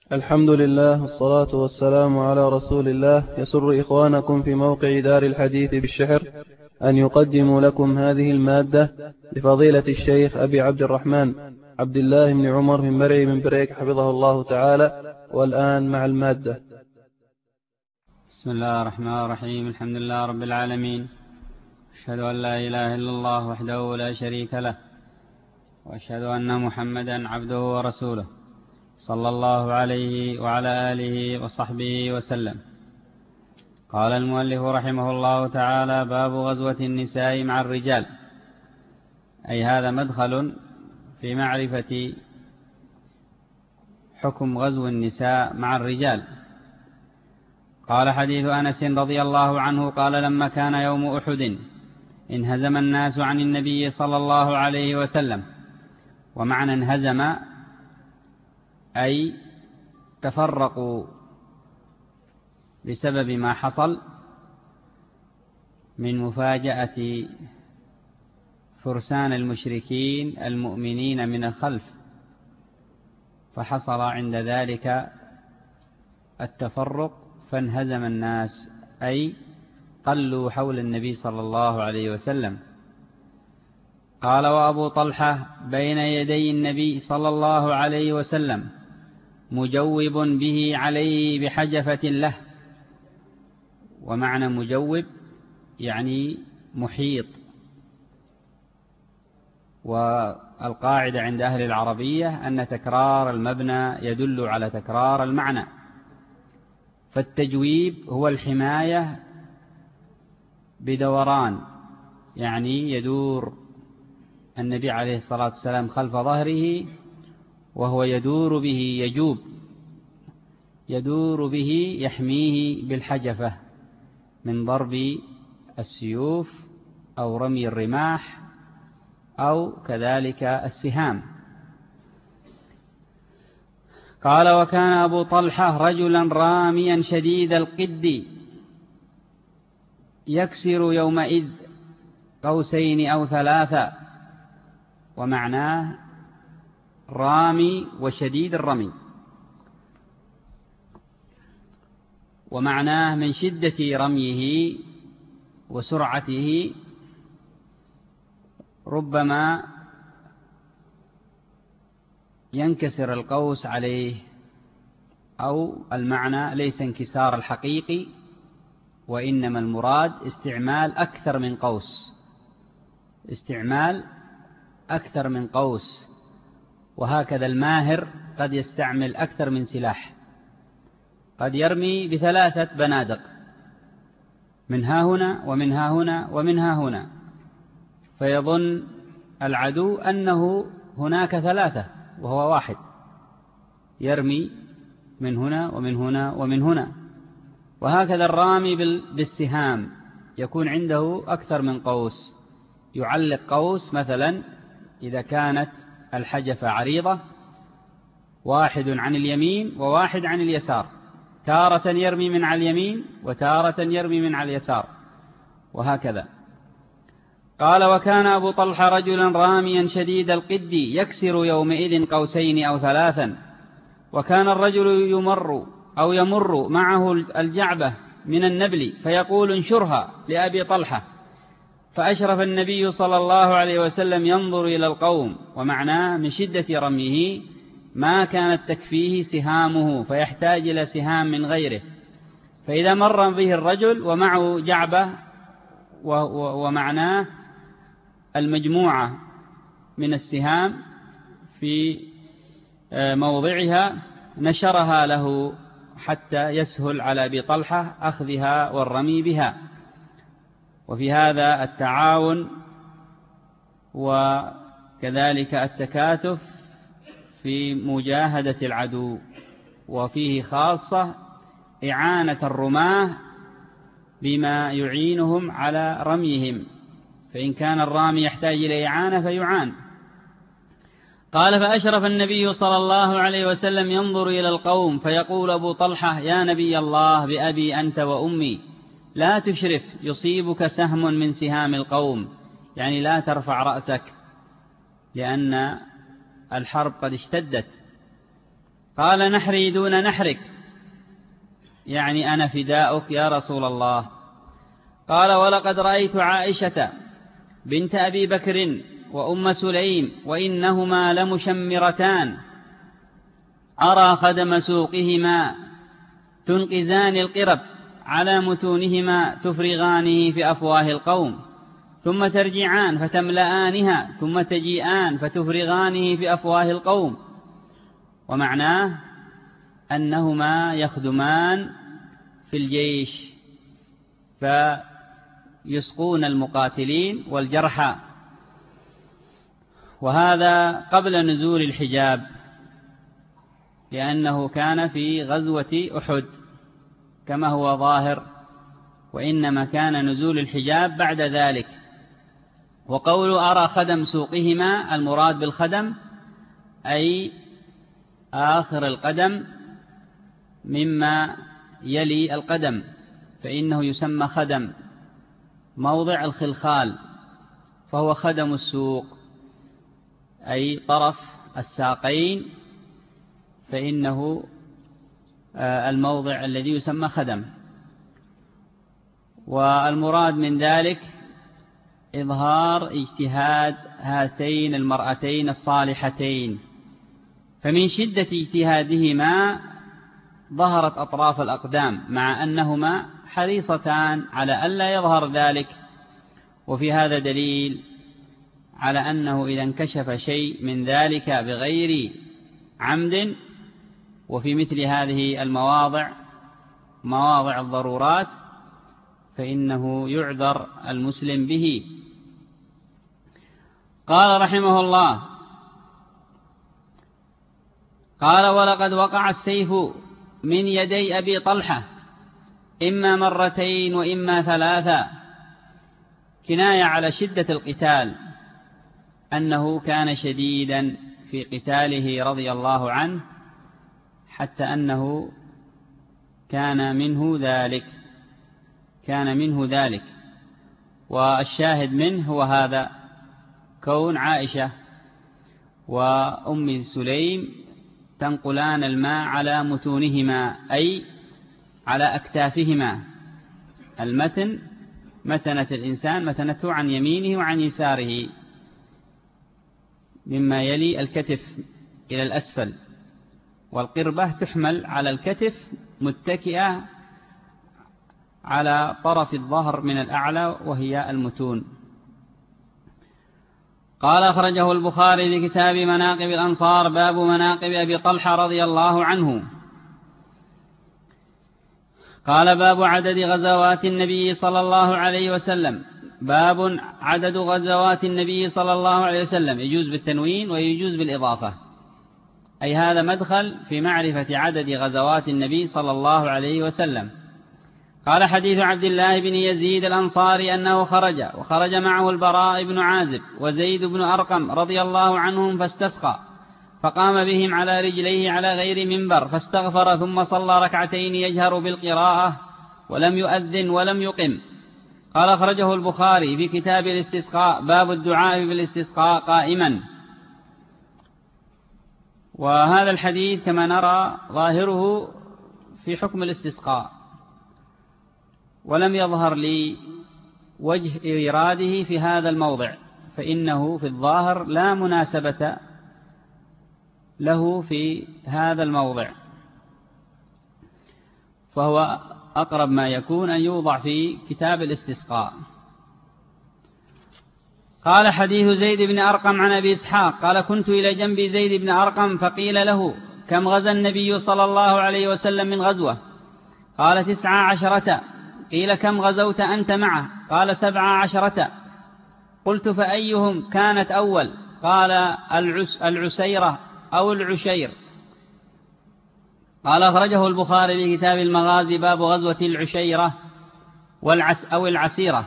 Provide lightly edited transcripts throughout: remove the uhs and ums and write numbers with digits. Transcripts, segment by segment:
الحمد لله والصلاة والسلام على رسول الله. يسر إخوانكم في موقع دار الحديث بالشحر أن يقدموا لكم هذه المادة لفضيلة الشيخ أبي عبد الرحمن عبد الله بن عمر بن مرعي بن بريك حفظه الله تعالى. والآن مع المادة. بسم الله الرحمن الرحيم. الحمد لله رب العالمين، أشهد أن لا إله إلا الله وحده لا شريك له، وأشهد أن محمدا عبده ورسوله، صلى الله عليه وعلى آله وصحبه وسلم. قال المؤلف رحمه الله تعالى: باب غزوة النساء مع الرجال، أي هذا مدخل في معرفة حكم غزو النساء مع الرجال. قال: حديث أنس رضي الله عنه قال: لما كان يوم أحد انهزم الناس عن النبي صلى الله عليه وسلم. ومعنى انهزم أي تفرقوا بسبب ما حصل من مفاجأة فرسان المشركين المؤمنين من الخلف، فحصل عند ذلك التفرق فانهزم الناس، أي قلوا حول النبي صلى الله عليه وسلم. قال: وأبو طلحة بين يدي النبي صلى الله عليه وسلم مجوب به عليه بحجفة له. ومعنى مجوب يعني محيط، والقاعدة عند أهل العربية أن تكرار المبنى يدل على تكرار المعنى، فالتجويب هو الحماية بدوران، يعني يدور النبي عليه الصلاة والسلام خلف ظهره وهو يدور به، يدور به يحميه بالحجفة من ضرب السيوف أو رمي الرماح أو كذلك السهام. قال: وكان أبو طلحة رجلا راميا شديد القد يكسر يومئذ قوسين أو ثلاثة. ومعناه رامي وشديد الرمي، ومعناه من شدة رميه وسرعته ربما ينكسر القوس عليه، أو المعنى ليس انكسار الحقيقي، وإنما المراد استعمال أكثر من قوس، استعمال أكثر من قوس. وهكذا الماهر قد يستعمل أكثر من سلاح، قد يرمي ب3 بنادق من ها هنا ومن ها هنا ومن ها هنا، فيظن العدو أنه هناك 3 وهو واحد، يرمي من هنا ومن هنا ومن هنا. وهكذا الرامي بالسهام يكون عنده أكثر من قوس، يعلق قوس مثلا إذا كانت الحجفة عريضة، واحد عن اليمين وواحد عن اليسار، تارة يرمي من على اليمين وتارة يرمي من على اليسار، وهكذا. قال: وكان أبو طلحة رجلا راميا شديد القد يكسر يومئذ قوسين أو 3. وكان الرجل يمر معه الجعبة من النبل فيقول: انشرها لأبي طلحة. فأشرف النبي صلى الله عليه وسلم ينظر إلى القوم، ومعناه من شدة رميه ما كانت تكفيه سهامه فيحتاج إلى سهام من غيره، فإذا مر به الرجل ومعه جعبة ومعناه المجموعة من السهام في موضعها نشرها له حتى يسهل على أبي طلحة أخذها والرمي بها. وفي هذا التعاون وكذلك التكاتف في مجاهدة العدو، وفيه خاصة إعانة الرماة بما يعينهم على رميهم، فإن كان الرامي يحتاج إلى إعانة فيعان. قال: فأشرف النبي صلى الله عليه وسلم ينظر إلى القوم فيقول أبو طلحة: يا نبي الله بأبي أنت وأمي، لا تشرف يصيبك سهم من سهام القوم، يعني لا ترفع رأسك، لأن الحرب قد اشتدت. قال نحري دون نحرك، يعني أنا فداؤك يا رسول الله. قال ولقد رأيت عائشة بنت أبي بكر وأم سليم وإنهما لمشمرتان أرى خدم سوقهما تنقزان القرب على متونهما تفرغانه في أفواه القوم، ثم ترجعان فتملآنها، ثم تجيئان فتفرغانه في أفواه القوم. ومعناه أنهما يخدمان في الجيش فيسقون المقاتلين والجرحى، وهذا قبل نزول الحجاب، لأنه كان في غزوة أحد كما هو ظاهر، وإنما كان نزول الحجاب بعد ذلك. وقول أرى خدم سوقهما، المراد بالخدم أي آخر القدم مما يلي القدم، فإنه يسمى خدم، موضع الخلخال، فهو خدم السوق أي طرف الساقين، فإنه الموضع الذي يسمى خدم. والمراد من ذلك إظهار اجتهاد هاتين المرأتين الصالحتين، فمن شدة اجتهادهما ظهرت أطراف الأقدام، مع أنهما حريصتان على ألا يظهر ذلك. وفي هذا دليل على أنه إذا انكشف شيء من ذلك بغير عمد، وفي مثل هذه المواضع مواضع الضرورات، فإنه يعذر المسلم به. قال رحمه الله: قال ولقد وقع السيف من يدي أبي طلحة إما مرتين وإما ثلاثا، كناية على شدة القتال، أنه كان شديدا في قتاله رضي الله عنه، حتى أنه كان منه ذلك. والشاهد منه هو هذا، كون عائشة وأم سليم تنقلان الماء على متونهما أي على أكتافهما. المتن متنة الإنسان متنته عن يمينه وعن يساره مما يلي الكتف إلى الأسفل، والقربة تحمل على الكتف متكئة على طرف الظهر من الأعلى، وهي المتون. قال أخرجه البخاري في كتاب مناقب الأنصار، باب مناقب أبي طلحة رضي الله عنه. قال باب عدد غزوات النبي صلى الله عليه وسلم. باب عدد غزوات النبي صلى الله عليه وسلم، يجوز بالتنوين ويجوز بالإضافة، أي هذا مدخل في معرفة عدد غزوات النبي صلى الله عليه وسلم. قال حديث عبد الله بن يزيد الأنصاري أنه خرج معه البراء بن عازب وزيد بن أرقم رضي الله عنهم فاستسقى، فقام بهم على رجليه على غير منبر فاستغفر، ثم صلى ركعتين يجهر بالقراءة ولم يؤذن ولم يقم. قال أخرجه البخاري في كتاب الاستسقاء، باب الدعاء بالاستسقاء قائما. وهذا الحديث كما نرى ظاهره في حكم الاستسقاء، ولم يظهر لي وجه إيراده في هذا الموضع، فإنه في الظاهر لا مناسبة له في هذا الموضع، فهو أقرب ما يكون أن يوضع في كتاب الاستسقاء. قال حديث زيد بن أرقم عن أبي إسحاق قال كنت إلى جنب زيد بن أرقم فقيل له كم غزا النبي صلى الله عليه وسلم من غزوة؟ قال 19. قيل كم غزوت أنت معه؟ قال 17. قلت فأيهم كانت أول؟ قال العسيرة أو العشير. قال أخرجه البخاري في كتاب المغازي، باب غزوة العشيرة أو العسيرة.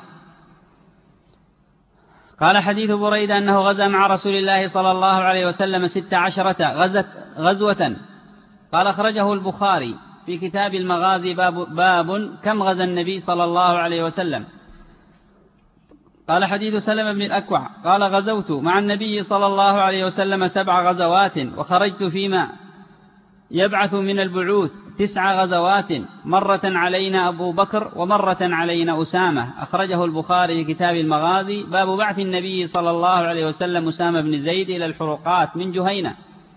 قال حديث بريدة أنه غزا مع رسول الله صلى الله عليه وسلم 16 غزوة. قال أخرجه البخاري في كتاب المغازي، باب كم غزا النبي صلى الله عليه وسلم. قال حديث سلمة بن الأكوع قال غزوت مع النبي صلى الله عليه وسلم 7 غزوات وخرجت فيما يبعث من البعوث 9 غزوات، مرة علينا أبو بكر ومرة علينا أسامة. أخرجه البخاري في كتاب المغازي، باب بعث النبي صلى الله عليه وسلم أسامة بن زيد إلى الحروقات من جهينة.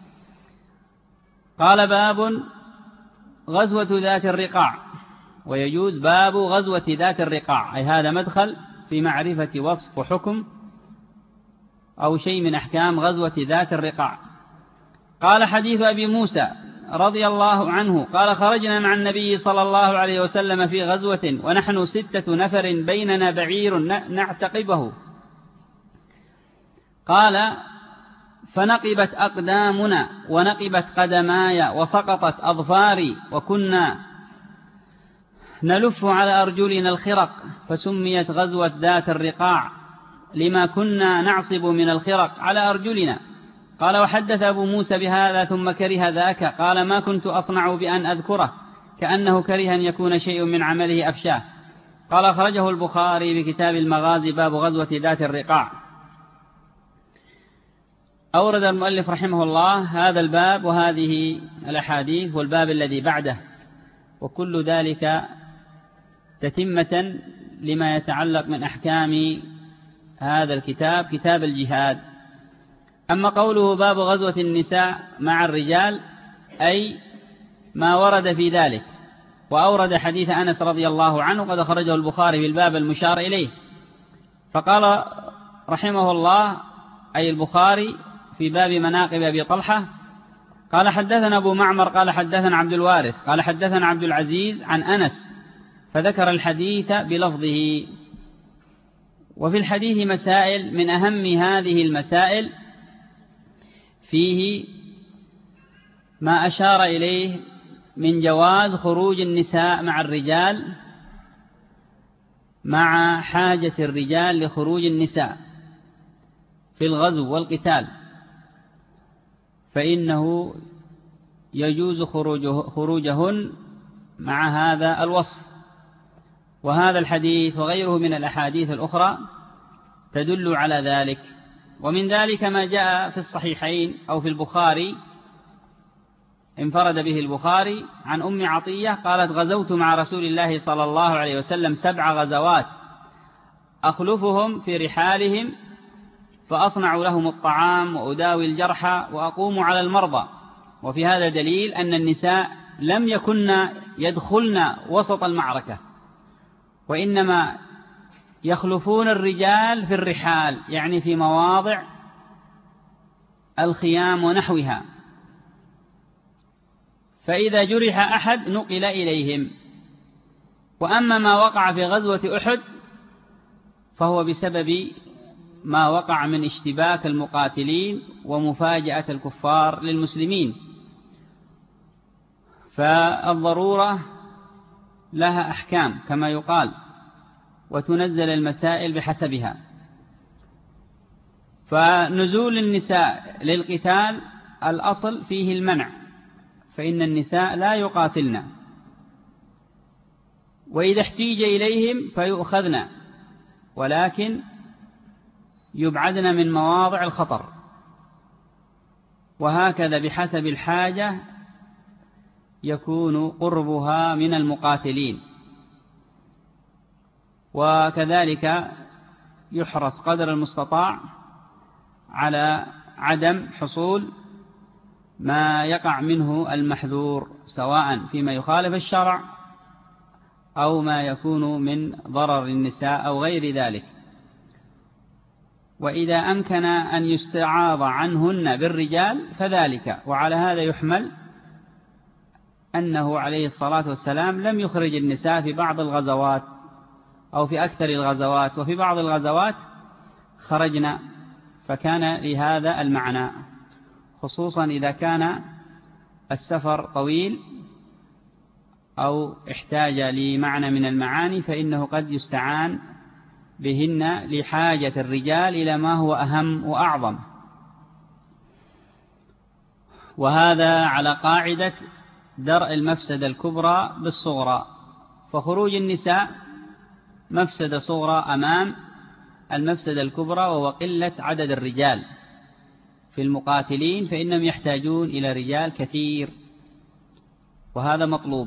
قال باب غزوة ذات الرقاع، ويجوز باب غزوة ذات الرقاع، أي هذا مدخل في معرفة وصف وحكم أو شيء من أحكام غزوة ذات الرقاع. قال حديث أبي موسى رضي الله عنه قال خرجنا مع النبي صلى الله عليه وسلم في غزوة ونحن 6 نفر بيننا بعير نعتقبه. قال فنقبت أقدامنا ونقبت قدماي وسقطت أظفاري وكنا نلف على أرجلنا الخرق، فسميت غزوة ذات الرقاع لما كنا نعصب من الخرق على أرجلنا. قال وحدث أبو موسى بهذا ثم كره ذاك، قال ما كنت أصنع بأن أذكره، كأنه كره أن يكون شيء من عمله أفشاه. قال أخرجه البخاري بكتاب المغازي، باب غزوة ذات الرقاع. أورد المؤلف رحمه الله هذا الباب وهذه الأحاديث والباب الذي بعده، وكل ذلك تتمة لما يتعلق من أحكام هذا الكتاب، كتاب الجهاد. أما قوله باب غزوة النساء مع الرجال، أي ما ورد في ذلك. وأورد حديث أنس رضي الله عنه قد خرجه البخاري في الباب المشار إليه. فقال رحمه الله أي البخاري في باب مناقب أبي طلحة، قال حدثنا أبو معمر قال حدثنا عبد الوارث قال حدثنا عبد العزيز عن أنس، فذكر الحديث بلفظه. وفي الحديث مسائل، من أهم هذه المسائل فيه ما أشار إليه من جواز خروج النساء مع الرجال مع حاجة الرجال لخروج النساء في الغزو والقتال، فإنه يجوز خروجهن مع هذا الوصف. وهذا الحديث وغيره من الأحاديث الأخرى تدل على ذلك. ومن ذلك ما جاء في الصحيحين أو في البخاري، انفرد به البخاري عن أم عطية قالت غزوت مع رسول الله صلى الله عليه وسلم 7 غزوات، أخلفهم في رحالهم فأصنع لهم الطعام وأداوي الجرحى وأقوم على المرضى. وفي هذا دليل أن النساء لم يكن يدخلن وسط المعركة، وإنما يخلفون الرجال في الرحال، يعني في مواضع الخيام ونحوها، فإذا جرح أحد نقل إليهم. وأما ما وقع في غزوة أحد فهو بسبب ما وقع من اشتباك المقاتلين ومفاجأة الكفار للمسلمين، فالضرورة لها أحكام كما يقال، وتنزل المسائل بحسبها. فنزول النساء للقتال الأصل فيه المنع، فإن النساء لا يقاتلن، وإذا احتيج إليهم فيؤخذن، ولكن يبعدن من مواضع الخطر. وهكذا بحسب الحاجة يكون قربها من المقاتلين. وكذلك يحرص قدر المستطاع على عدم حصول ما يقع منه المحذور، سواء فيما يخالف الشرع أو ما يكون من ضرر النساء أو غير ذلك. وإذا أمكن أن يستعاض عنهن بالرجال فذلك. وعلى هذا يحمل أنه عليه الصلاة والسلام لم يخرج النساء في بعض الغزوات أو في أكثر الغزوات، وفي بعض الغزوات خرجنا، فكان لهذا المعنى، خصوصا إذا كان السفر طويل أو احتاج لمعنى من المعاني، فإنه قد يستعان بهن لحاجة الرجال إلى ما هو أهم وأعظم. وهذا على قاعدة درء المفسدة الكبرى بالصغرى، فخروج النساء مفسدة صغرى أمام المفسدة الكبرى، وهو قلة عدد الرجال في المقاتلين، فإنهم يحتاجون إلى رجال كثير وهذا مطلوب.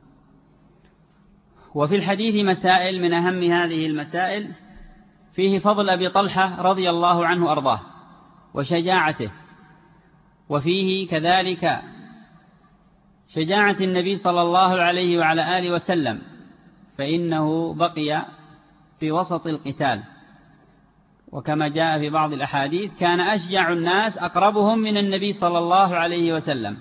وفي الحديث مسائل، من أهم هذه المسائل فيه فضل أبي طلحة رضي الله عنه أرضاه وشجاعته، وفيه كذلك شجاعة النبي صلى الله عليه وعلى آله وسلم، فإنه بقي في وسط القتال، وكما جاء في بعض الأحاديث كان أشجع الناس أقربهم من النبي صلى الله عليه وسلم.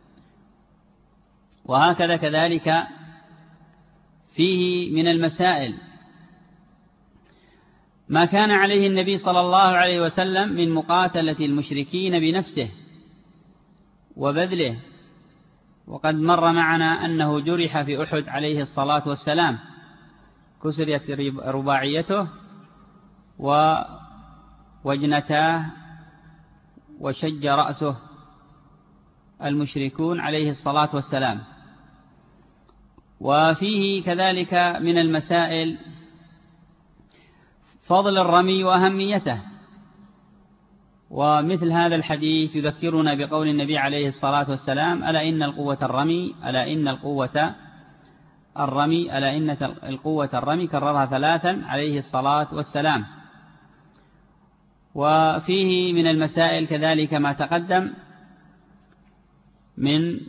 وهكذا كذلك فيه من المسائل ما كان عليه النبي صلى الله عليه وسلم من مقاتلة المشركين بنفسه وبذله، وقد مر معنا أنه جرح في أحد عليه الصلاة والسلام، كسرت رباعيته ووجنتاه وشج رأسه المشركون عليه الصلاة والسلام. وفيه كذلك من المسائل فضل الرمي وأهميته، ومثل هذا الحديث يذكرنا بقول النبي عليه الصلاة والسلام: ألا إن القوة الرمي، ألا إن القوة الرمي، ألا إن القوة الرمي، كررها 3 عليه الصلاة والسلام. وفيه من المسائل كذلك ما تقدم من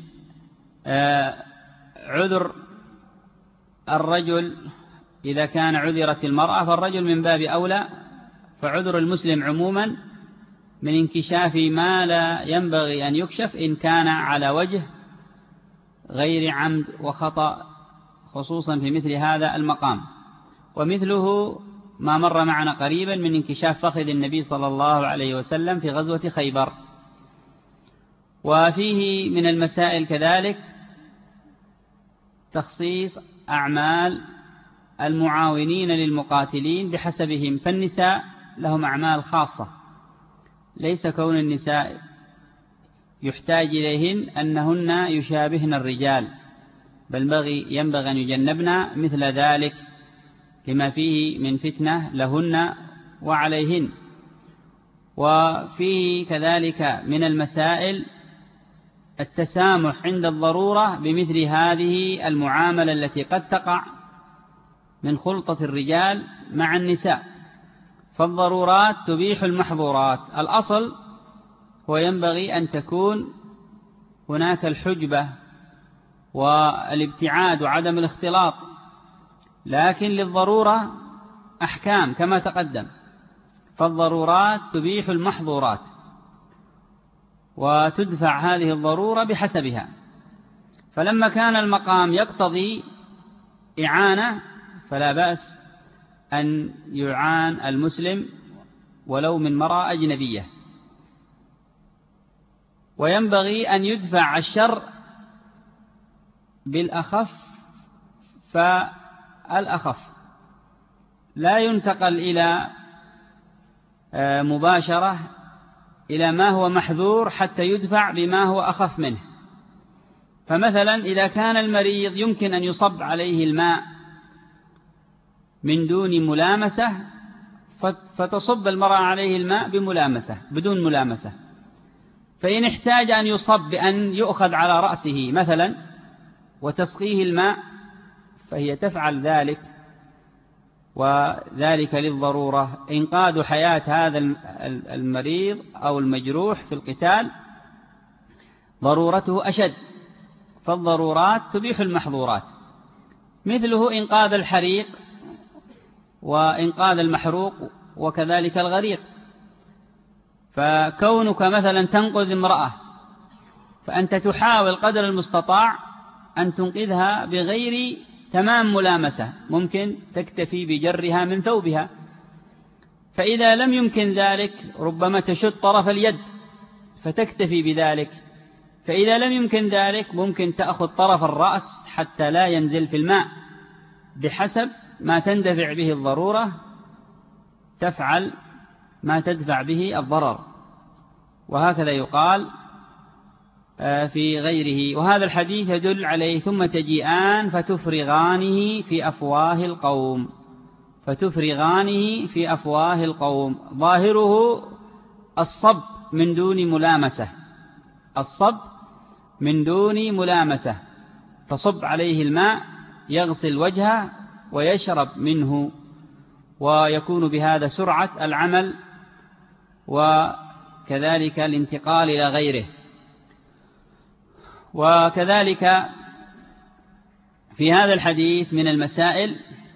عذر الرجل إذا كان عذرت المرأة، فالرجل من باب أولى، فعذر المسلم عموما من انكشاف ما لا ينبغي أن يكشف إن كان على وجه غير عمد وخطأ، خصوصا في مثل هذا المقام. ومثله ما مر معنا قريبا من انكشاف فخذ النبي صلى الله عليه وسلم في غزوة خيبر. وفيه من المسائل كذلك تخصيص أعمال المعاونين للمقاتلين بحسبهم، فالنساء لهم أعمال خاصة، ليس كون النساء يحتاج إليهن أنهن يشابهن الرجال، بل ينبغي أن يجنبن مثل ذلك لما فيه من فتنة لهن وعليهن. وفيه كذلك من المسائل التسامح عند الضرورة بمثل هذه المعاملة التي قد تقع من خلطة الرجال مع النساء، فالضرورات تبيح المحظورات. الأصل هو ينبغي أن تكون هناك الحجبة والابتعاد وعدم الاختلاط، لكن للضرورة أحكام كما تقدم، فالضرورات تبيح المحظورات، وتدفع هذه الضرورة بحسبها. فلما كان المقام يقتضي إعانة فلا بأس أن يعان المسلم ولو من مرأة أجنبية، وينبغي أن يدفع الشر بالأخف فالأخف، لا ينتقل إلى مباشرة إلى ما هو محذور حتى يدفع بما هو أخف منه. فمثلا إذا كان المريض يمكن أن يصب عليه الماء من دون ملامسة، فتصب المرأة عليه الماء بملامسة بدون ملامسة. فإن احتاج أن يصب بأن يؤخذ على رأسه مثلا وتسقيه الماء فهي تفعل ذلك، وذلك للضرورة، إنقاذ حياة هذا المريض أو المجروح في القتال ضرورته أشد، فالضرورات تبيح المحظورات. مثله إنقاذ الحريق وإنقاذ المحروق وكذلك الغريق. فكونك مثلا تنقذ امرأة فأنت تحاول قدر المستطاع أن تنقذها بغير تمام ملامسة، ممكن تكتفي بجرها من ثوبها، فإذا لم يمكن ذلك ربما تشد طرف اليد فتكتفي بذلك، فإذا لم يمكن ذلك ممكن تأخذ طرف الرأس حتى لا ينزل في الماء، بحسب ما تندفع به الضرورة تفعل ما تدفع به الضرر. وهكذا يقال في غيره. وهذا الحديث يدل عليه: ثم تجيئان فتفرغانه في أفواه القوم، فتفرغانه في أفواه القوم. ظاهره الصب من دون ملامسة، الصب من دون ملامسة، تصب عليه الماء يغسل وجهه ويشرب منه، ويكون بهذا سرعة العمل وكذلك الانتقال إلى غيره. وكذلك في هذا الحديث من المسائل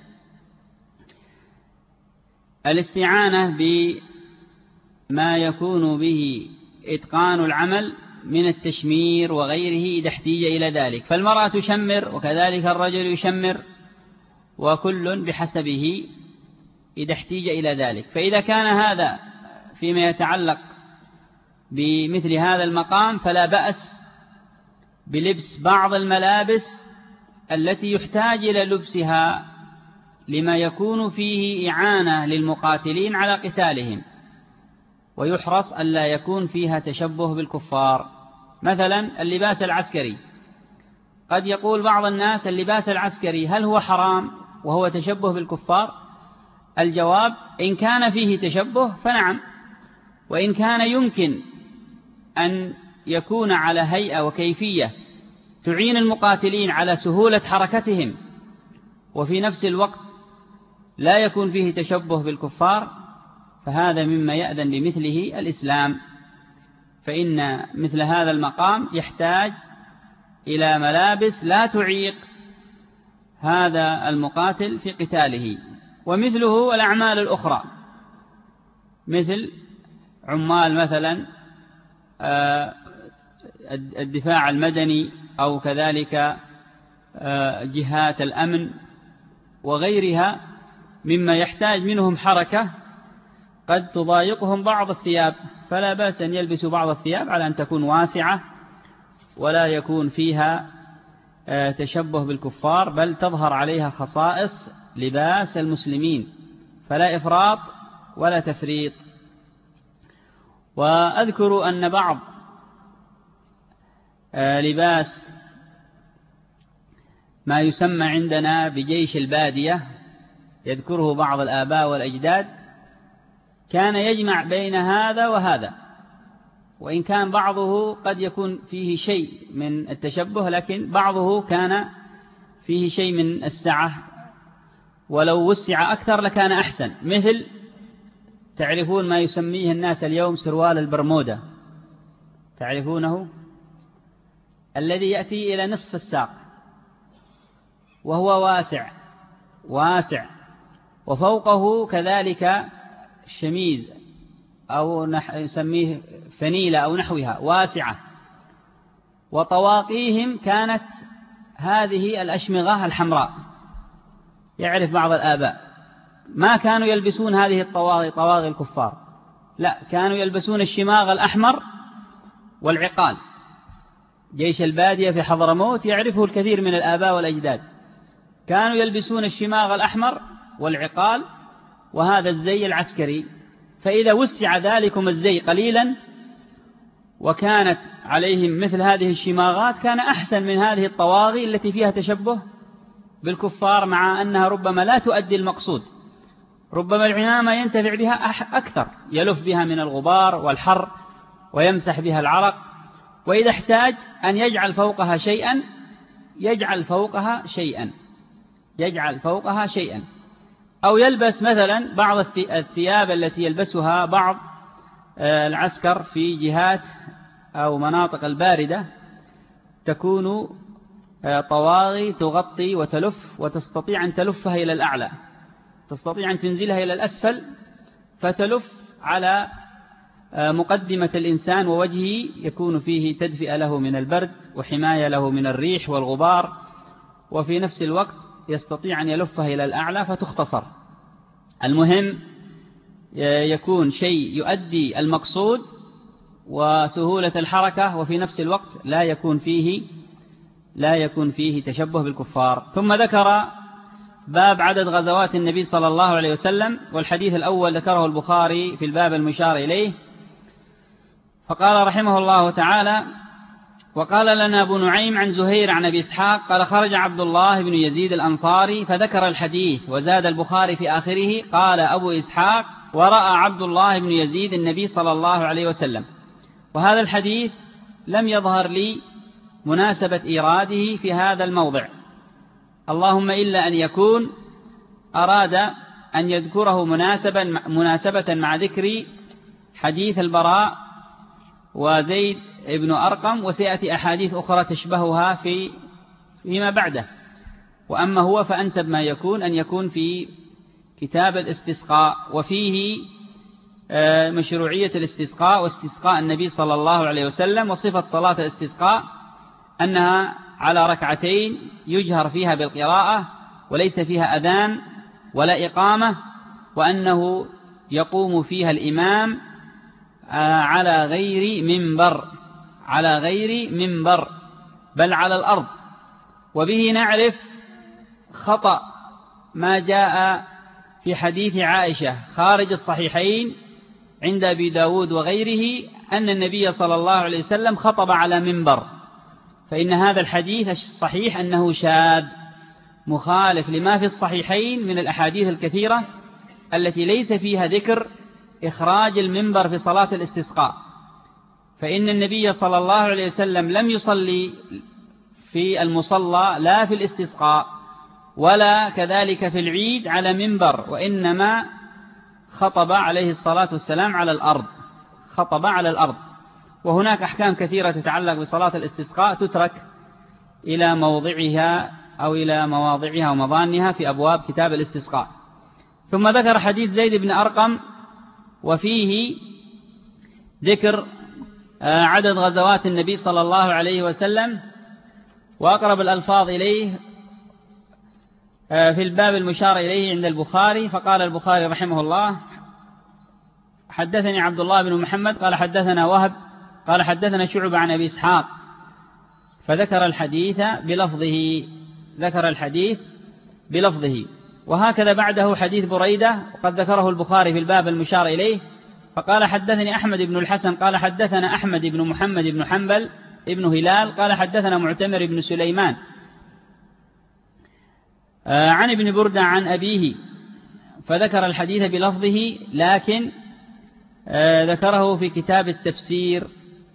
الاستعانة بما يكون به إتقان العمل من التشمير وغيره إذا احتيج إلى ذلك، فالمرأة تشمر وكذلك الرجل يشمر، وكل بحسبه إذا احتيج إلى ذلك. فإذا كان هذا فيما يتعلق بمثل هذا المقام فلا بأس بلبس بعض الملابس التي يحتاج إلى لبسها لما يكون فيه إعانة للمقاتلين على قتالهم، ويحرص ألا يكون فيها تشبه بالكفار. مثلا اللباس العسكري، قد يقول بعض الناس اللباس العسكري هل هو حرام وهو تشبه بالكفار؟ الجواب إن كان فيه تشبه فنعم، وإن كان يمكن أن يكون على هيئة وكيفية تعين المقاتلين على سهولة حركتهم وفي نفس الوقت لا يكون فيه تشبه بالكفار، فهذا مما يأذن بمثله الإسلام. فإن مثل هذا المقام يحتاج إلى ملابس لا تعيق هذا المقاتل في قتاله. ومثله الأعمال الأخرى، مثل عمال مثلا الدفاع المدني أو كذلك جهات الأمن وغيرها مما يحتاج منهم حركة قد تضايقهم بعض الثياب، فلا بأس أن يلبسوا بعض الثياب على أن تكون واسعة ولا يكون فيها تشبه بالكفار، بل تظهر عليها خصائص لباس المسلمين، فلا إفراط ولا تفريط. وأذكر أن بعض لباس ما يسمى عندنا بجيش البادية يذكره بعض الآباء والأجداد كان يجمع بين هذا وهذا، وإن كان بعضه قد يكون فيه شيء من التشبه، لكن بعضه كان فيه شيء من السعة، ولو وسع أكثر لكان أحسن. مثل تعرفون ما يسميه الناس اليوم سروال البرمودا، تعرفونه؟ الذي يأتي إلى نصف الساق وهو واسع، وفوقه كذلك شميز أو يسميه فنيلة أو نحوها واسعة، وطواقيهم كانت هذه الأشمغة الحمراء. يعرف بعض الآباء ما كانوا يلبسون هذه الطواغي، طواغي الكفار، لا، كانوا يلبسون الشماغ الأحمر والعقال. جيش البادية في حضرموت يعرفه الكثير من الآباء والأجداد، كانوا يلبسون الشماغ الأحمر والعقال وهذا الزي العسكري. فإذا وسع ذلكم الزي قليلا وكانت عليهم مثل هذه الشماغات كان أحسن من هذه الطواغي التي فيها تشبه بالكفار، مع أنها ربما لا تؤدي المقصود. ربما العمامة ينتفع بها أكثر، يلف بها من الغبار والحر ويمسح بها العرق، وإذا احتاج أن يجعل فوقها شيئا يجعل فوقها شيئا، أو يلبس مثلا بعض الثياب التي يلبسها بعض العسكر في جهات أو مناطق الباردة، تكون طواغي تغطي وتلف، وتستطيع أن تلفها إلى الأعلى، تستطيع أن تنزلها إلى الأسفل فتلف على مقدمة الإنسان ووجهه، يكون فيه تدفئة له من البرد وحماية له من الريح والغبار، وفي نفس الوقت يستطيع أن يلفها إلى الأعلى فتختصر. المهم يكون شيء يؤدي المقصود وسهولة الحركة، وفي نفس الوقت لا يكون فيه تشبه بالكفار. ثم ذكر باب عدد غزوات النبي صلى الله عليه وسلم، والحديث الأول ذكره البخاري في الباب المشار إليه، فقال رحمه الله تعالى: وقال لنا أبو نعيم عن زهير عن أبي إسحاق قال: خرج عبد الله بن يزيد الأنصاري، فذكر الحديث، وزاد البخاري في آخره قال أبو إسحاق: ورأى عبد الله بن يزيد النبي صلى الله عليه وسلم. وهذا الحديث لم يظهر لي مناسبة إيراده في هذا الموضع، اللهم إلا أن يكون أراد أن يذكره مناسبة مع ذكر حديث البراء وزيد ابن أرقم، وسيأتي أحاديث أخرى تشبهها فيما بعده. وأما هو فأنسب ما يكون أن يكون في كتاب الاستسقاء، وفيه مشروعية الاستسقاء واستسقاء النبي صلى الله عليه وسلم، وصفة صلاة الاستسقاء أنها على ركعتين يجهر فيها بالقراءة وليس فيها أذان ولا إقامة، وأنه يقوم فيها الإمام على غير منبر بل على الأرض. وبه نعرف خطأ ما جاء في حديث عائشة خارج الصحيحين عند أبي داود وغيره أن النبي صلى الله عليه وسلم خطب على منبر، فإن هذا الحديث الصحيح أنه شاذ مخالف لما في الصحيحين من الأحاديث الكثيرة التي ليس فيها ذكر إخراج المنبر في صلاة الاستسقاء. فإن النبي صلى الله عليه وسلم لم يصلي في المصلى لا في الاستسقاء ولا كذلك في العيد على منبر، وإنما خطب عليه الصلاة والسلام على الأرض، خطب على الأرض. وهناك أحكام كثيرة تتعلق بصلاة الاستسقاء تترك إلى موضعها أو إلى مواضعها ومضانها في أبواب كتاب الاستسقاء. ثم ذكر حديث زيد بن أرقم، وفيه ذكر عدد غزوات النبي صلى الله عليه وسلم، وأقرب الألفاظ إليه في الباب المشار إليه عند البخاري. فقال البخاري رحمه الله: حدثني عبد الله بن محمد قال حدثنا وهب قال حدثنا شعبة عن أبي إسحاق، فذكر الحديث بلفظه، ذكر الحديث بلفظه. وهكذا بعده حديث بريدة وقد ذكره البخاري في الباب المشار إليه، فقال حدثني أحمد بن الحسن قال حدثنا أحمد بن محمد بن حنبل ابن هلال قال حدثنا معتمر بن سليمان عن ابن بردة عن أبيه، فذكر الحديث بلفظه، لكن ذكره في كتاب التفسير،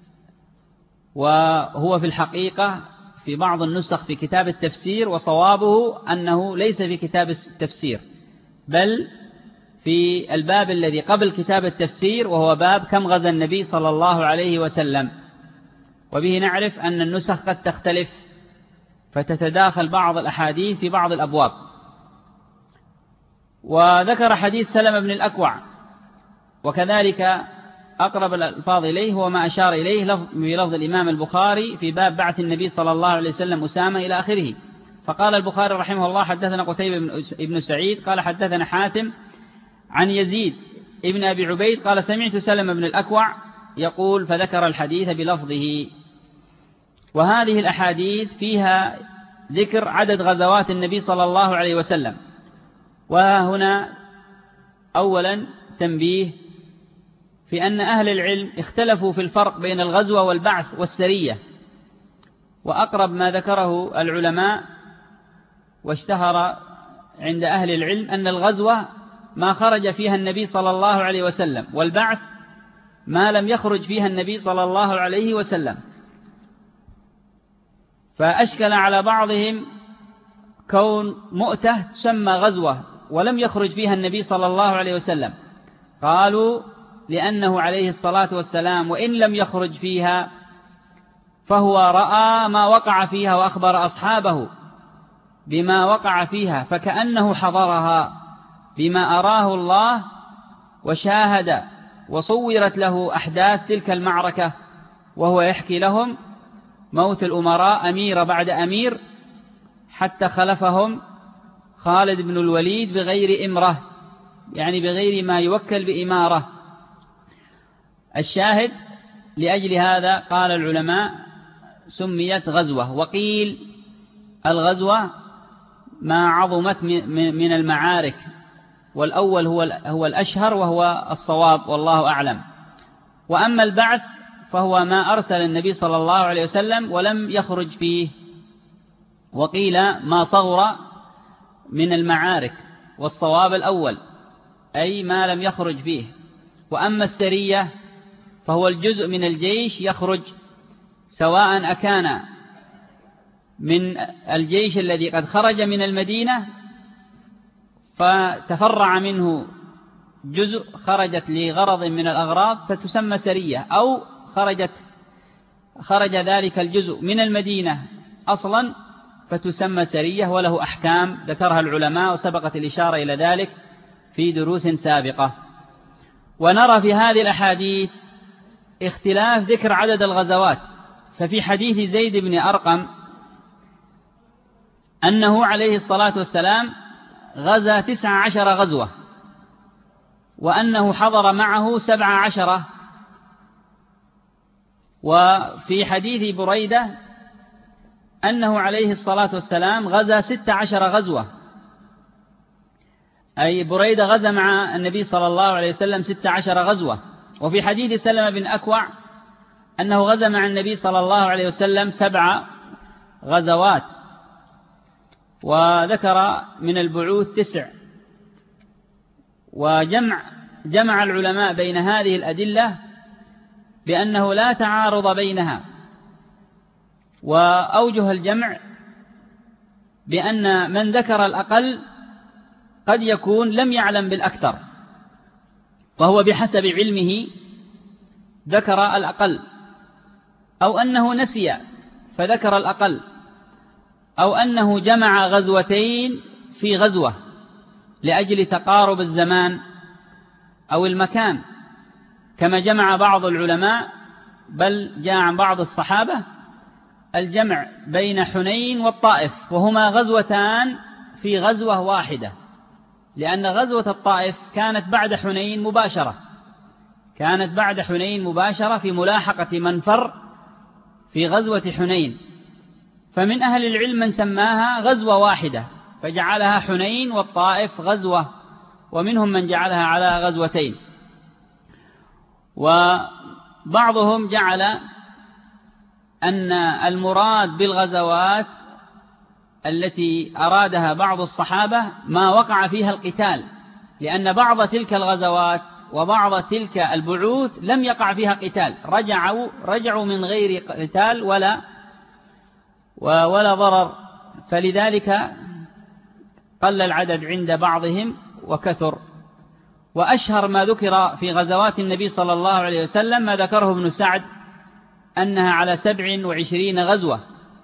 وهو في الحقيقة في بعض النسخ في كتاب التفسير، وصوابه أنه ليس في كتاب التفسير بل في الباب الذي قبل كتاب التفسير، وهو باب كم غزا النبي صلى الله عليه وسلم. وبه نعرف أن النسخ قد تختلف فتتداخل بعض الأحاديث في بعض الأبواب. وذكر حديث سلمة بن الأكوع، وكذلك أقرب الألفاظ إليه هو ما أشار إليه بلفظ الإمام البخاري في باب بعث النبي صلى الله عليه وسلم أسامة إلى آخره. فقال البخاري رحمه الله: حدثنا قتيبة بن سعيد قال حدثنا حاتم عن يزيد ابن أبي عبيد قال سمعت سلمة بن الأكوع يقول، فذكر الحديث بلفظه. وهذه الأحاديث فيها ذكر عدد غزوات النبي صلى الله عليه وسلم. وهنا أولا تنبيه في أن أهل العلم اختلفوا في الفرق بين الغزوة والبعث والسرية، وأقرب ما ذكره العلماء واشتهر عند أهل العلم أن الغزوة ما خرج فيها النبي صلى الله عليه وسلم، والبعث ما لم يخرج فيها النبي صلى الله عليه وسلم. فأشكل على بعضهم كون مؤتة تسمى غزوة ولم يخرج فيها النبي صلى الله عليه وسلم، قالوا لأنه عليه الصلاة والسلام وإن لم يخرج فيها فهو رأى ما وقع فيها وأخبر أصحابه بما وقع فيها، فكأنه حضرها بما أراه الله وشاهد وصورت له أحداث تلك المعركة، وهو يحكي لهم موت الأمراء أمير بعد أمير حتى خلفهم خالد بن الوليد بغير إمرة، يعني بغير ما يوكل بإمارة. الشاهد لأجل هذا قال العلماء سميت غزوة. وقيل الغزوة ما عظمت من المعارك، والأول هو الأشهر وهو الصواب والله أعلم. وأما البعث فهو ما أرسل النبي صلى الله عليه وسلم ولم يخرج فيه، وقيل ما صغر من المعارك، والصواب الأول أي ما لم يخرج فيه. وأما السرية فهو الجزء من الجيش يخرج، سواء أكان من الجيش الذي قد خرج من المدينة، فتفرع منه جزء خرجت لغرض من الأغراض فتسمى سرية، أو خرج ذلك الجزء من المدينة أصلا فتسمى سرية، وله أحكام ذكرها العلماء وسبقت الإشارة إلى ذلك في دروس سابقة. ونرى في هذه الأحاديث اختلاف ذكر عدد الغزوات، ففي حديث زيد بن أرقم أنه عليه الصلاة والسلام غزا 19 غزوة، وأنه حضر معه 17. وفي حديث بريدة أنه عليه الصلاة والسلام غزا 16 غزوة، أي بريدة غزا مع النبي صلى الله عليه وسلم 16 غزوة. وفي حديث سلمة بن أكوع أنه غزا مع النبي صلى الله عليه وسلم 7 غزوات، وذكر من البعوث 9. وجمع العلماء بين هذه الأدلة بأنه لا تعارض بينها، وأوجه الجمع بأن من ذكر الأقل قد يكون لم يعلم بالأكثر، وهو بحسب علمه ذكر الأقل، أو أنه نسي فذكر الأقل، أو أنه جمع غزوتين في غزوة لأجل تقارب الزمان أو المكان، كما جمع بعض العلماء، بل جاء عن بعض الصحابة الجمع بين حنين والطائف، وهما غزوتان في غزوة واحدة، لأن غزوة الطائف كانت بعد حنين مباشرة، في ملاحقة من فر في غزوة حنين. فمن أهل العلم من سماها غزوة واحدة فجعلها حنين والطائف غزوة، ومنهم من جعلها على غزوتين. وبعضهم جعل أن المراد بالغزوات التي أرادها بعض الصحابة ما وقع فيها القتال، لأن بعض تلك الغزوات وبعض تلك البعوث لم يقع فيها قتال، رجعوا من غير قتال ولا ضرر، فلذلك قل العدد عند بعضهم وكثر. وأشهر ما ذكر في غزوات النبي صلى الله عليه وسلم ما ذكره ابن سعد أنها على 27 غزوة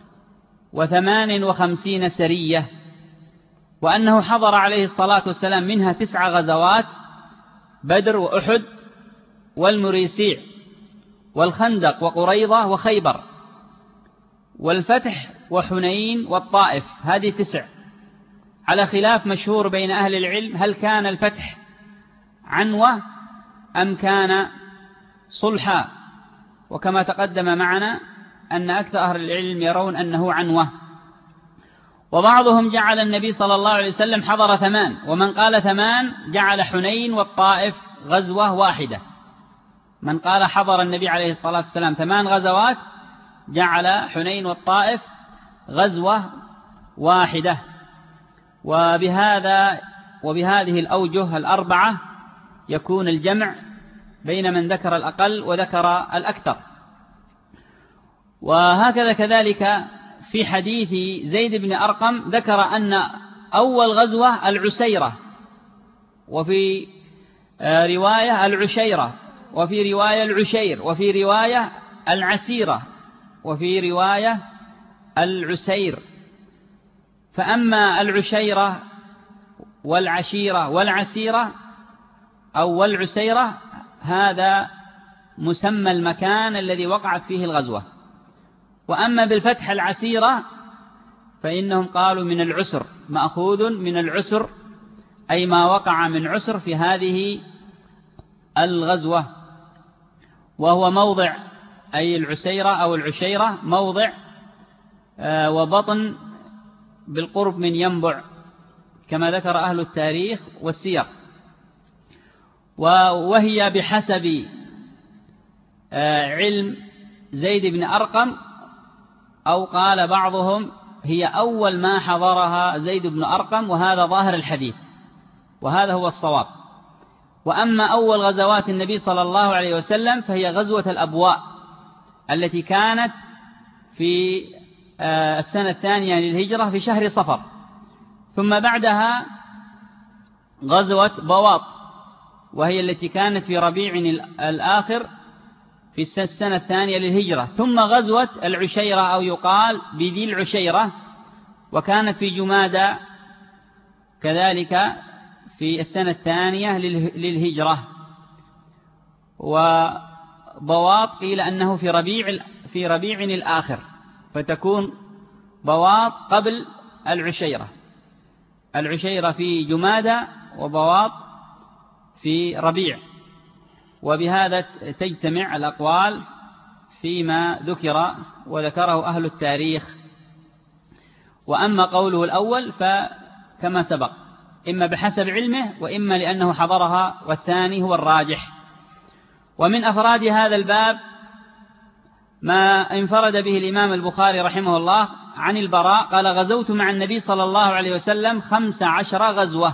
و58 سرية، وأنه حضر عليه الصلاة والسلام منها 9 غزوات: بدر وأحد والمريسيع والخندق وقريضة وخيبر والفتح وحنين والطائف، هذه 9، على خلاف مشهور بين أهل العلم هل كان الفتح عنوة أم كان صلحا، وكما تقدم معنا أن أكثر أهل العلم يرون أنه عنوة. وبعضهم جعل النبي صلى الله عليه وسلم حضر 8، ومن قال 8 جعل حنين والطائف غزوة واحدة. من قال حضر النبي عليه الصلاة والسلام 8 غزوات جعل حنين والطائف غزوة واحدة. وبهذه الأوجه الأربعة يكون الجمع بين من ذكر الأقل وذكر الأكثر. وهكذا كذلك في حديث زيد بن أرقم ذكر أن أول غزوة العسيرة، وفي رواية العشيرة، وفي رواية العشير، وفي رواية العسيرة، وفي رواية العسير. فأما العشيرة والعشيرة والعسيرة أو والعسيرة هذا مسمى المكان الذي وقعت فيه الغزوة. وأما بالفتح العسيرة فإنهم قالوا من العسر، مأخوذ من العسر، أي ما وقع من عسر في هذه الغزوة، وهو موضع، أي العسيرة أو العشيرة موضع وبطن بالقرب من ينبع، كما ذكر أهل التاريخ والسير. وهي بحسب علم زيد بن أرقم، أو قال بعضهم هي أول ما حضرها زيد بن أرقم، وهذا ظاهر الحديث، وهذا هو الصواب. وأما أول غزوات النبي صلى الله عليه وسلم فهي غزوة الأبواء التي كانت في السنة الثانية للهجرة في شهر صفر. ثم بعدها غزوة بواط، وهي التي كانت في ربيع الآخر في السنة الثانية للهجرة. ثم غزوة العشيرة أو يقال بذي العشيرة، وكانت في جمادى كذلك في السنة الثانية للهجرة. وبواط قيل أنه في ربيع الآخر، فتكون بواط قبل العشيرة. العشيرة في جمادى وبواط في ربيع، وبهذا تجتمع الأقوال فيما ذكر وذكره أهل التاريخ. وأما قوله الأول فكما سبق، إما بحسب علمه وإما لأنه حضرها، والثاني هو الراجح. ومن أفراد هذا الباب ما انفرد به الإمام البخاري رحمه الله عن البراء قال: غزوت مع النبي صلى الله عليه وسلم 15 غزوة.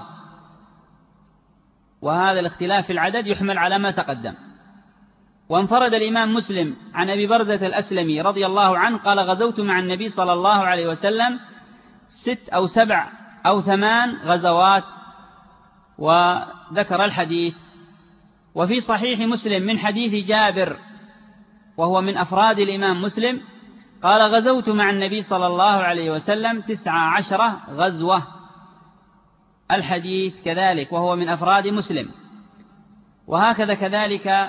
وهذا الاختلاف في العدد يحمل على ما تقدم. وانفرد الإمام مسلم عن أبي برزة الأسلمي رضي الله عنه قال: غزوت مع النبي صلى الله عليه وسلم 6 أو 7 أو 8 غزوات، وذكر الحديث. وفي صحيح مسلم من حديث جابر، وهو من أفراد الإمام مسلم، قال: غزوت مع النبي صلى الله عليه وسلم 19 غزوة. الحديث كذلك وهو من أفراد مسلم. وهكذا كذلك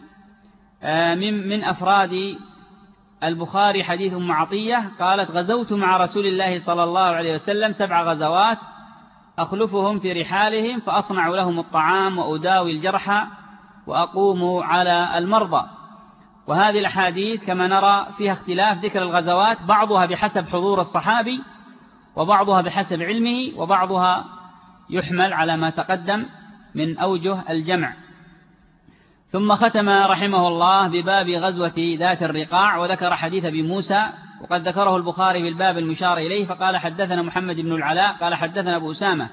من أفراد البخاري حديث أم عطية قالت: غزوت مع رسول الله صلى الله عليه وسلم 7 غزوات، أخلفهم في رحالهم فأصنع لهم الطعام وأداوي الجرحى وأقوم على المرضى. وهذه الأحاديث كما نرى فيها اختلاف ذكر الغزوات، بعضها بحسب حضور الصحابي، وبعضها بحسب علمه، وبعضها يحمل على ما تقدم من أوجه الجمع. ثم ختم رحمه الله بباب غزوة ذات الرقاع، وذكر حديث أبي موسى، وقد ذكره البخاري في الباب المشار إليه، فقال: حدثنا محمد بن العلاء قال: حدثنا أبو أسامة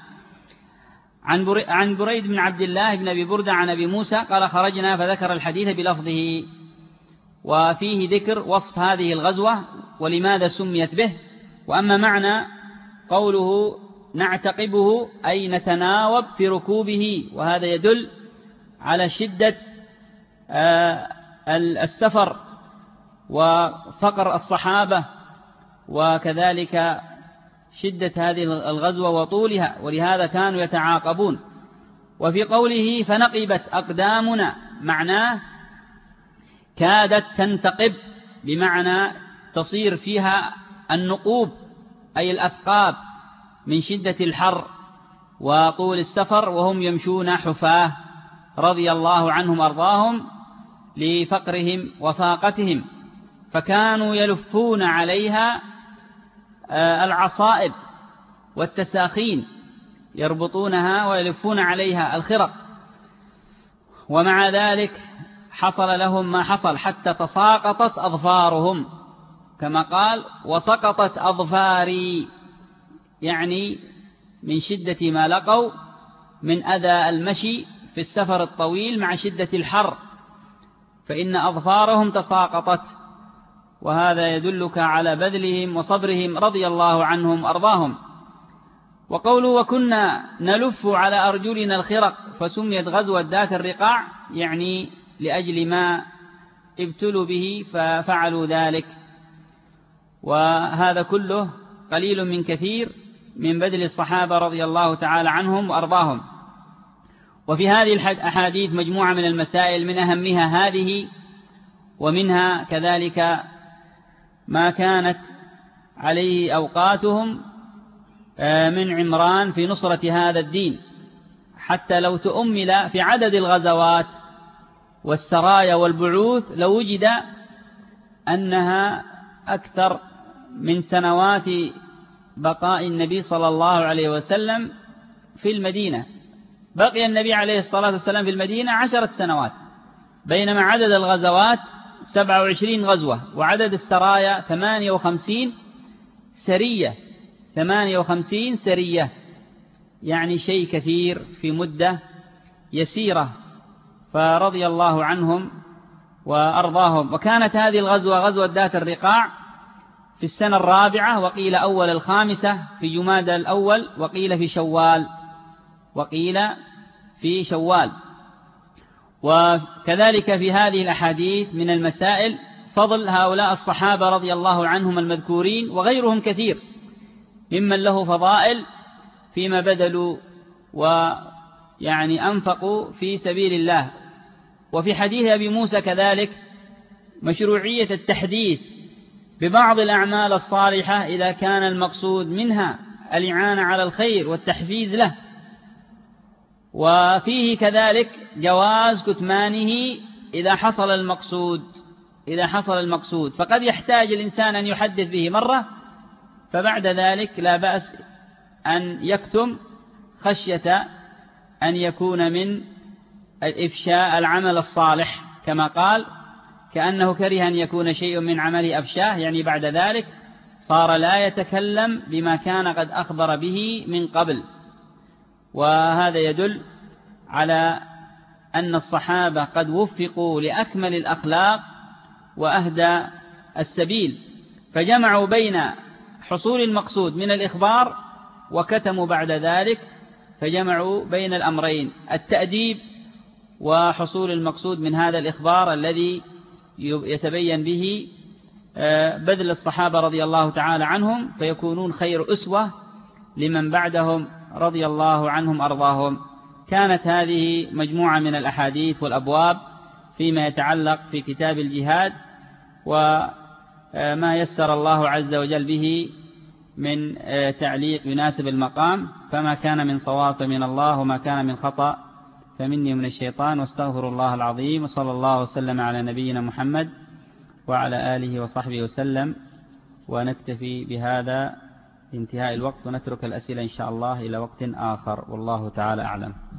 عن بريد بن عبد الله بن أبي بردة عن أبي موسى قال: خرجنا، فذكر الحديث بلفظه، وفيه ذكر وصف هذه الغزوة ولماذا سميت به. وأما معنى قوله نعتقبه أي نتناوب في ركوبه، وهذا يدل على شدة السفر وفقر الصحابة، وكذلك شدة هذه الغزوة وطولها، ولهذا كانوا يتعاقبون. وفي قوله فنقبت أقدامنا، معناه كادت تنتقب، بمعنى تصير فيها النقوب أي الأثقاب من شدة الحر وطول السفر، وهم يمشون حفاة رضي الله عنهم أرضاهم لفقرهم وفاقتهم، فكانوا يلفون عليها العصائب والتساخين، يربطونها ويلفون عليها الخرق. ومع ذلك حصل لهم ما حصل حتى تساقطت أظفارهم، كما قال: وسقطت أظفاري، يعني من شدة ما لقوا من أذى المشي في السفر الطويل مع شدة الحر، فإن أظفارهم تساقطت. وهذا يدلك على بذلهم وصبرهم رضي الله عنهم أرضاهم. وقوله وكنا نلف على أرجلنا الخرق فسميت غزوة ذات الرقاع، يعني لأجل ما ابتلوا به ففعلوا ذلك. وهذا كله قليل من كثير من بذل الصحابة رضي الله تعالى عنهم وأرضاهم. وفي هذه الأحاديث مجموعة من المسائل، من أهمها هذه، ومنها كذلك ما كانت عليه أوقاتهم من عمران في نصرة هذا الدين، حتى لو تؤمل في عدد الغزوات والسرايا والبعوث لوجد أنها أكثر من سنوات بقاء النبي صلى الله عليه وسلم في المدينة. بقي النبي عليه الصلاة والسلام في المدينة 10 سنوات، بينما عدد الغزوات 27 غزوة، وعدد السرايا 58 سرية، 58 سرية، يعني شيء كثير في مدة يسيرة، فرضي الله عنهم وأرضاهم. وكانت هذه الغزوة غزوة ذات الرقاع في السنة الرابعة، وقيل أول الخامسة في جمادى الأول، وقيل في شوال. وكذلك في هذه الأحاديث من المسائل فضل هؤلاء الصحابة رضي الله عنهم المذكورين، وغيرهم كثير ممن له فضائل فيما بذلوا ويعني أنفقوا في سبيل الله. وفي حديث أبي موسى كذلك مشروعية التحديث ببعض الأعمال الصالحة إذا كان المقصود منها الإعانة على الخير والتحفيز له. وفيه كذلك جواز كتمانه إذا حصل المقصود، فقد يحتاج الإنسان أن يحدث به مرة، فبعد ذلك لا بأس أن يكتم خشية أن يكون من الإفشاء العمل الصالح، كما قال كأنه كره أن يكون شيء من عمله أفشاه، يعني بعد ذلك صار لا يتكلم بما كان قد أخبر به من قبل. وهذا يدل على أن الصحابة قد وفقوا لأكمل الأخلاق وأهدى السبيل، فجمعوا بين حصول المقصود من الإخبار وكتموا بعد ذلك، فجمعوا بين الأمرين، التأديب وحصول المقصود من هذا الإخبار الذي يتبين به بذل الصحابة رضي الله تعالى عنهم، فيكونون خير أسوة لمن بعدهم رضي الله عنهم أرضاهم. كانت هذه مجموعة من الأحاديث والأبواب فيما يتعلق في كتاب الجهاد، وما يسر الله عز وجل به من تعليق يناسب المقام، فما كان من صواب فمن الله، وما كان من خطأ فمني من الشيطان، واستغفر الله العظيم. وصلى الله وسلم على نبينا محمد وعلى آله وصحبه وسلم. ونكتفي بهذا انتهاء الوقت، ونترك الأسئلة إن شاء الله إلى وقت آخر، والله تعالى أعلم.